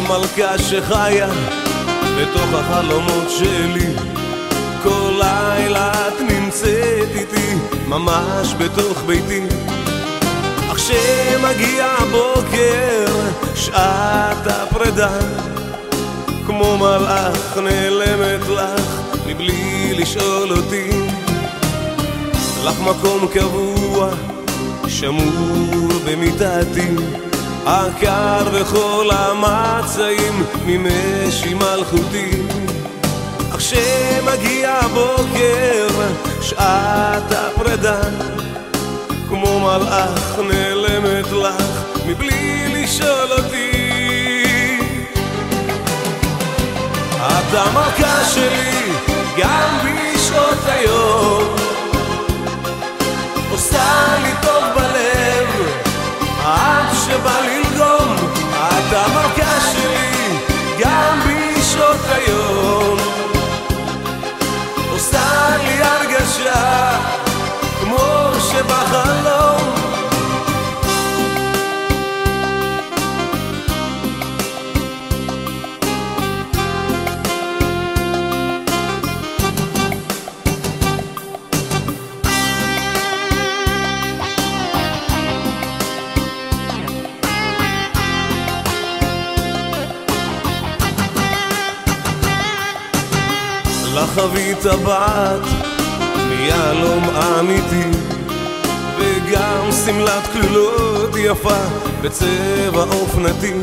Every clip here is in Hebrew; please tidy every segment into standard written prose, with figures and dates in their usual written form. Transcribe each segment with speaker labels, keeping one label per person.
Speaker 1: מלכה שחיה בתוך החלומות שלי. כל לילה את נמצאת איתי ממש בתוך ביתי. אך שמגיע הבוקר שעת הפרידה, כמו מלאך נעלמת לך מבלי לשאול אותי. לך מקום קבוע שמור במיטתי, הקר בכל המצעים ממשי מלכותי. אך שמגיע הבוקר שעת הפרידה, כמו מלאך נעלמת לך מבלי לשאול אותי. את המלכה שלי גם בשעות היום, עושה לי טוב בלב עד שבא ללגום. את המלכה שלי גם בשעות היום, עושה לי הרגשה כמו שבחלום. לחבית טבעת מיהלום אמיתי, וגם סמלת כלולות יפה בצבע אופנתי.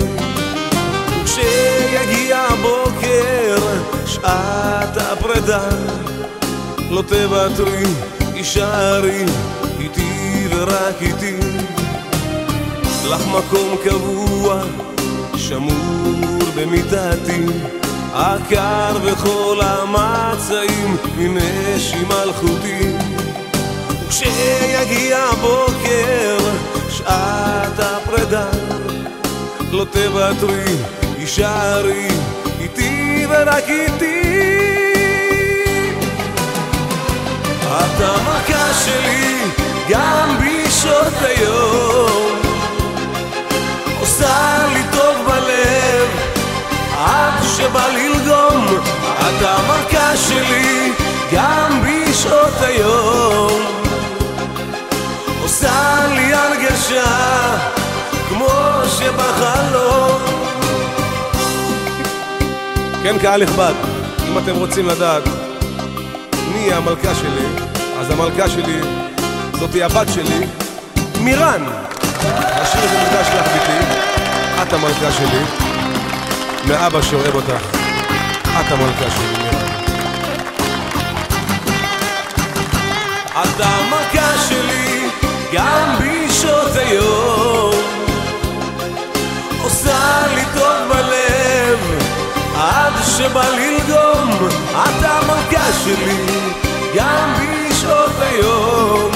Speaker 1: וכשיגיע הבוקר שעת הפרידה, לא תוותרי, הישארי איתי ורק איתי. לך מקום קבוע שמור במיטתי, הקר בכל המצעים ממשי מלכותי. וכשיגיע הבוקר שעת הפרידה, לא תוותרי, הישארי איתי ורק איתי. את המלכה שלי גם בשעות היום, עושה לי טוב בלב עד שבא ללגום. את המלכה שלי גם בשעות היום, עושה לי הרגשה כמו שבחלום. כן, קהל נכבד, אם אתם רוצים לדעת מי המלכה שלי, אז המלכה שלי זאתי הבת שלי, מירן. השיר הזה מוקדש לך ביתי, את המלכה שלי, מאבא שאוהב אותך, את המלכה שלי מירן. את המלכה שלי גם בשעות היום, עושה לי טוב בלב עד שבא ללגום. את המלכה שלי גם בשעות היום,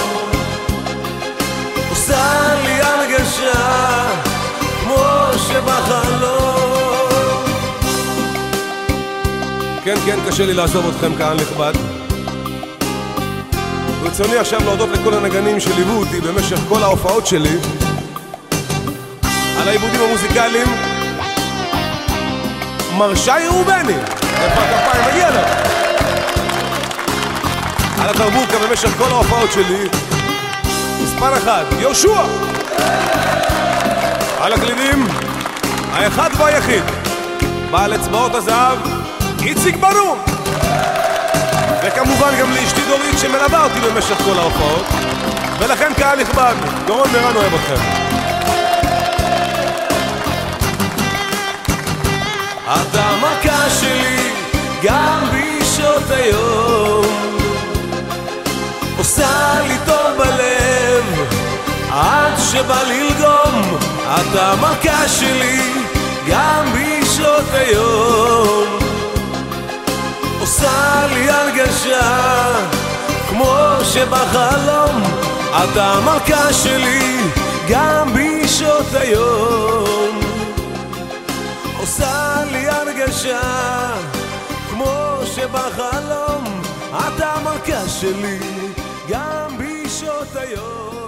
Speaker 1: עושה לי הרגשה כמו שבחלום. כן, כן, קשה לי לעזוב אתכם, קהל נכבד. ברצוני עכשיו להודות לכל הנגנים שליוו אותי במשך כל ההופעות שלי על העיבודים המוזיקליים. מר שי רובני, איפה הכפיים, מגיע לה. על התרבוקה במשך כל ההופעות שלי, מספר אחד, יהושע. על הקלידים, האחד והיחיד, בעל אצבעות הזהב, איציק ברום. וכמובן גם לאשתי דורית שמלווה אותי במשך כל ההופעות. ולכן קהל נכבד, דורון מירן אוהב אתכם. את המלכה שלי גם בשעות היום, עושה לי טוב בלב עד שבא ללגום. את המלכה שלי גם בשעות היום, עושה לי הרגשה כמו שבחלום. את המלכה שלי גם בשעות היום, עושה לי הרגשה כמו שבחלום. את המלכה שלי גם בשעות היום.